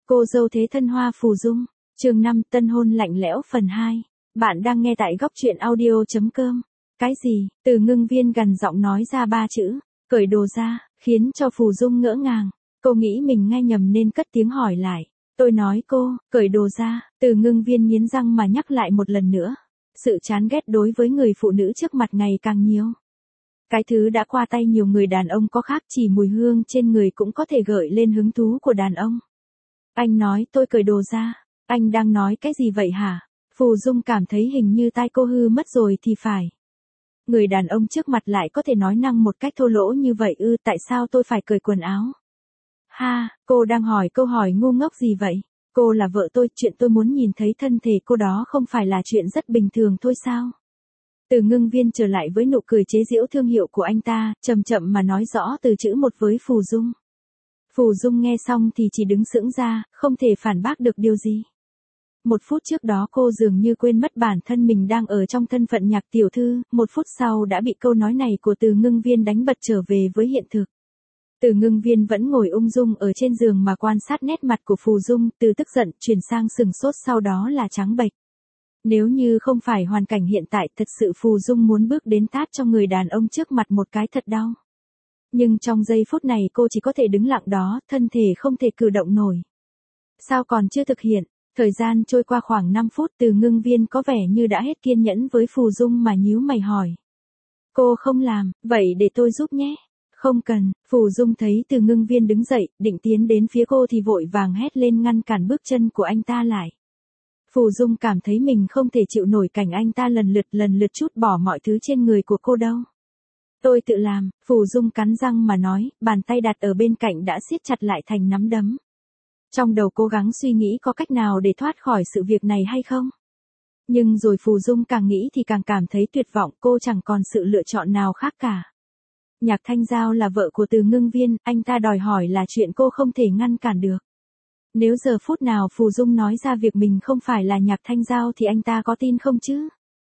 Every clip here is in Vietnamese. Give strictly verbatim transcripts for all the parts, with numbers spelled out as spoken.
Cô dâu thế thân Hoa Phù Dung, chương năm tân hôn lạnh lẽo phần hai. Bạn đang nghe tại góc truyện audio.com. Cái gì? Từ Ngưng Viên gằn giọng nói ra ba chữ, cởi đồ ra, khiến cho Phù Dung ngỡ ngàng. Cô nghĩ mình nghe nhầm nên cất tiếng hỏi lại. Tôi nói cô, cởi đồ ra. Từ Ngưng Viên nghiến răng mà nhắc lại một lần nữa. Sự chán ghét đối với người phụ nữ trước mặt ngày càng nhiều. Cái thứ đã qua tay nhiều người đàn ông có khác, chỉ mùi hương trên người cũng có thể gợi lên hứng thú của đàn ông. Anh nói tôi cởi đồ ra, anh đang nói cái gì vậy hả? Phù Dung cảm thấy hình như tai cô hư mất rồi thì phải. Người đàn ông trước mặt lại có thể nói năng một cách thô lỗ như vậy ư? Tại sao tôi phải cởi quần áo? Ha, cô đang hỏi câu hỏi ngu ngốc gì vậy? Cô là vợ tôi, chuyện tôi muốn nhìn thấy thân thể cô đó không phải là chuyện rất bình thường thôi sao? Từ Ngưng Viên trở lại với nụ cười chế giễu thương hiệu của anh ta, chậm chậm mà nói rõ từ chữ một với Phù Dung. Phù Dung nghe xong thì chỉ đứng sững ra, không thể phản bác được điều gì. Một phút trước đó cô dường như quên mất bản thân mình đang ở trong thân phận Nhạc tiểu thư, một phút sau đã bị câu nói này của Từ Ngưng Viên đánh bật trở về với hiện thực. Từ Ngưng Viên vẫn ngồi ung dung ở trên giường mà quan sát nét mặt của Phù Dung, từ tức giận chuyển sang sừng sốt, sau đó là trắng bệch. Nếu như không phải hoàn cảnh hiện tại, thật sự Phù Dung muốn bước đến tát cho người đàn ông trước mặt một cái thật đau. Nhưng trong giây phút này cô chỉ có thể đứng lặng đó, thân thể không thể cử động nổi. Sao còn chưa thực hiện? Thời gian trôi qua khoảng năm phút, Từ Ngưng Viên có vẻ như đã hết kiên nhẫn với Phù Dung mà nhíu mày hỏi. Cô không làm, vậy để tôi giúp nhé. Không cần. Phù Dung thấy Từ Ngưng Viên đứng dậy, định tiến đến phía cô thì vội vàng hét lên ngăn cản bước chân của anh ta lại. Phù Dung cảm thấy mình không thể chịu nổi cảnh anh ta lần lượt lần lượt trút bỏ mọi thứ trên người của cô đâu. Tôi tự làm, Phù Dung cắn răng mà nói, bàn tay đặt ở bên cạnh đã siết chặt lại thành nắm đấm. Trong đầu cố gắng suy nghĩ có cách nào để thoát khỏi sự việc này hay không. Nhưng rồi Phù Dung càng nghĩ thì càng cảm thấy tuyệt vọng, cô chẳng còn sự lựa chọn nào khác cả. Nhạc Thanh Giao là vợ của Từ Ngưng Viên, anh ta đòi hỏi là chuyện cô không thể ngăn cản được. Nếu giờ phút nào Phù Dung nói ra việc mình không phải là Nhạc Thanh Giao thì anh ta có tin không chứ?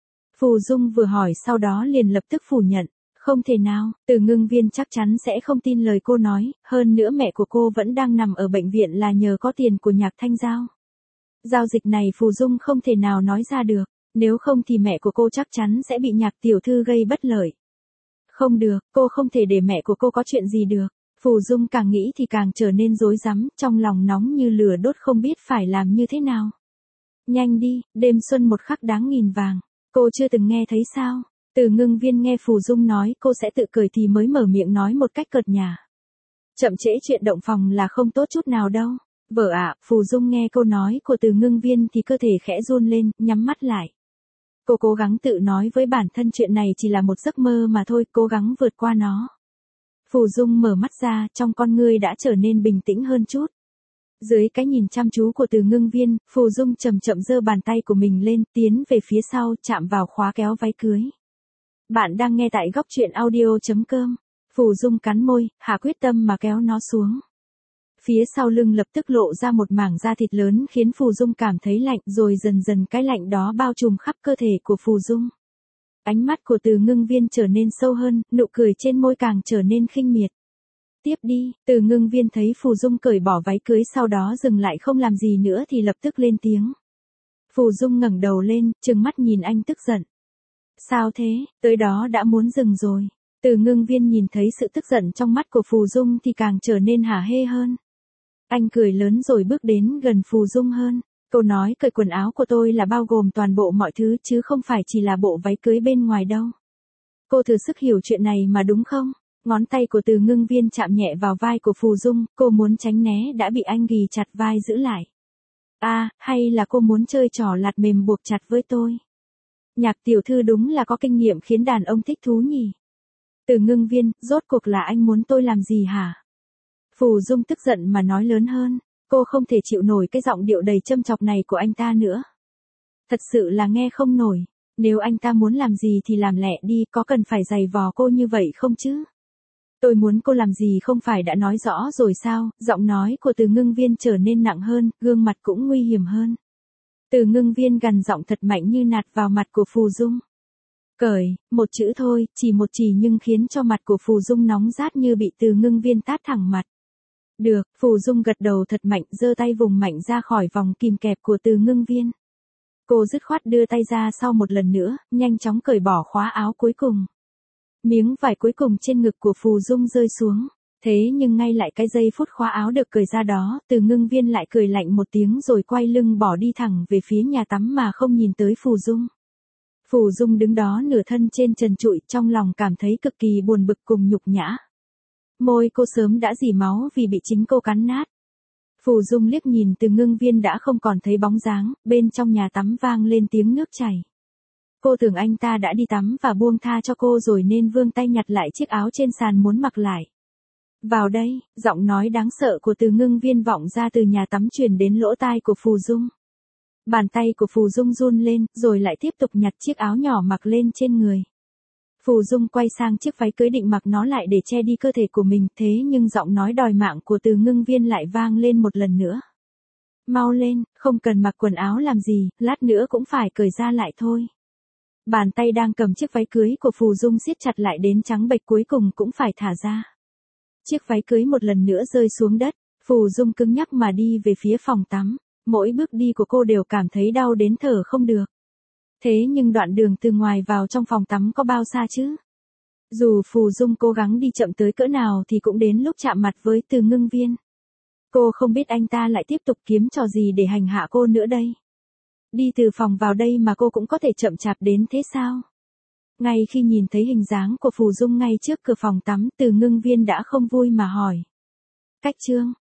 Phù Dung vừa hỏi sau đó liền lập tức phủ nhận. Không thể nào, Từ Ngưng Viên chắc chắn sẽ không tin lời cô nói, hơn nữa mẹ của cô vẫn đang nằm ở bệnh viện là nhờ có tiền của Nhạc Thanh Giao. Giao dịch này Phù Dung không thể nào nói ra được, nếu không thì mẹ của cô chắc chắn sẽ bị Nhạc tiểu thư gây bất lợi. Không được, cô không thể để mẹ của cô có chuyện gì được. Phù Dung càng nghĩ thì càng trở nên rối rắm, trong lòng nóng như lửa đốt không biết phải làm như thế nào. Nhanh đi, đêm xuân một khắc đáng nghìn vàng, cô chưa từng nghe thấy sao? Từ Ngưng Viên nghe Phù Dung nói cô sẽ tự cười thì mới mở miệng nói một cách cợt nhả. Chậm trễ chuyện động phòng là không tốt chút nào đâu. Vợ ạ, Phù Dung nghe câu nói của Từ Ngưng Viên thì cơ thể khẽ run lên, nhắm mắt lại. Cô cố gắng tự nói với bản thân chuyện này chỉ là một giấc mơ mà thôi, cố gắng vượt qua nó. Phù Dung mở mắt ra, trong con ngươi đã trở nên bình tĩnh hơn chút. Dưới cái nhìn chăm chú của Từ Ngưng Viên, Phù Dung chậm chậm giơ bàn tay của mình lên, tiến về phía sau, chạm vào khóa kéo váy cưới. Bạn đang nghe tại góc truyện audio.com. Phù Dung cắn môi, hạ quyết tâm mà kéo nó xuống. Phía sau lưng lập tức lộ ra một mảng da thịt lớn khiến Phù Dung cảm thấy lạnh, rồi dần dần cái lạnh đó bao trùm khắp cơ thể của Phù Dung. Ánh mắt của Từ Ngưng Viên trở nên sâu hơn, nụ cười trên môi càng trở nên khinh miệt. Tiếp đi, Từ Ngưng Viên thấy Phù Dung cởi bỏ váy cưới sau đó dừng lại không làm gì nữa thì lập tức lên tiếng. Phù Dung ngẩng đầu lên, trừng mắt nhìn anh tức giận. Sao thế, tới đó đã muốn dừng rồi. Từ Ngưng Viên nhìn thấy sự tức giận trong mắt của Phù Dung thì càng trở nên hả hê hơn. Anh cười lớn rồi bước đến gần Phù Dung hơn. Câu nói cởi quần áo của tôi là bao gồm toàn bộ mọi thứ chứ không phải chỉ là bộ váy cưới bên ngoài đâu. Cô thử sức hiểu chuyện này mà đúng không? Ngón tay của Từ Ngưng Viên chạm nhẹ vào vai của Phù Dung, cô muốn tránh né đã bị anh ghì chặt vai giữ lại. À, hay là cô muốn chơi trò lạt mềm buộc chặt với tôi? Nhạc tiểu thư đúng là có kinh nghiệm khiến đàn ông thích thú nhỉ. Từ Ngưng Viên, rốt cuộc là anh muốn tôi làm gì hả? Phù Dung tức giận mà nói lớn hơn, cô không thể chịu nổi cái giọng điệu đầy châm chọc này của anh ta nữa. Thật sự là nghe không nổi, nếu anh ta muốn làm gì thì làm lẹ đi, có cần phải giày vò cô như vậy không chứ? Tôi muốn cô làm gì không phải đã nói rõ rồi sao? Giọng nói của Từ Ngưng Viên trở nên nặng hơn, gương mặt cũng nguy hiểm hơn. Từ Ngưng Viên gằn giọng thật mạnh như nạt vào mặt của Phù Dung. Cởi, một chữ thôi, chỉ một chỉ nhưng khiến cho mặt của Phù Dung nóng rát như bị Từ Ngưng Viên tát thẳng mặt. Được, Phù Dung gật đầu thật mạnh, giơ tay vùng mạnh ra khỏi vòng kìm kẹp của Từ Ngưng Viên. Cô dứt khoát đưa tay ra sau một lần nữa, nhanh chóng cởi bỏ khóa áo cuối cùng. Miếng vải cuối cùng trên ngực của Phù Dung rơi xuống. Thế nhưng ngay lại cái giây phút khóa áo được cởi ra đó, Từ Ngưng Viên lại cười lạnh một tiếng rồi quay lưng bỏ đi thẳng về phía nhà tắm mà không nhìn tới Phù Dung. Phù Dung đứng đó nửa thân trên trần trụi, trong lòng cảm thấy cực kỳ buồn bực cùng nhục nhã. Môi cô sớm đã rỉ máu vì bị chính cô cắn nát. Phù Dung liếc nhìn Từ Ngưng Viên đã không còn thấy bóng dáng, bên trong nhà tắm vang lên tiếng nước chảy. Cô tưởng anh ta đã đi tắm và buông tha cho cô rồi nên vươn tay nhặt lại chiếc áo trên sàn muốn mặc lại. Vào đây, giọng nói đáng sợ của Từ Ngưng Viên vọng ra từ nhà tắm truyền đến lỗ tai của Phù Dung. Bàn tay của Phù Dung run lên, rồi lại tiếp tục nhặt chiếc áo nhỏ mặc lên trên người. Phù Dung quay sang chiếc váy cưới định mặc nó lại để che đi cơ thể của mình, thế nhưng giọng nói đòi mạng của Từ Ngưng Viên lại vang lên một lần nữa. Mau lên, không cần mặc quần áo làm gì, lát nữa cũng phải cởi ra lại thôi. Bàn tay đang cầm chiếc váy cưới của Phù Dung siết chặt lại đến trắng bệch cuối cùng cũng phải thả ra. Chiếc váy cưới một lần nữa rơi xuống đất, Phù Dung cứng nhắc mà đi về phía phòng tắm, mỗi bước đi của cô đều cảm thấy đau đến thở không được. Thế nhưng đoạn đường từ ngoài vào trong phòng tắm có bao xa chứ? Dù Phù Dung cố gắng đi chậm tới cỡ nào thì cũng đến lúc chạm mặt với Từ Ngưng Viên. Cô không biết anh ta lại tiếp tục kiếm trò gì để hành hạ cô nữa đây. Đi từ phòng vào đây mà cô cũng có thể chậm chạp đến thế sao? Ngay khi nhìn thấy hình dáng của Phù Dung ngay trước cửa phòng tắm, Từ Ngưng Viên đã không vui mà hỏi. Cách chương,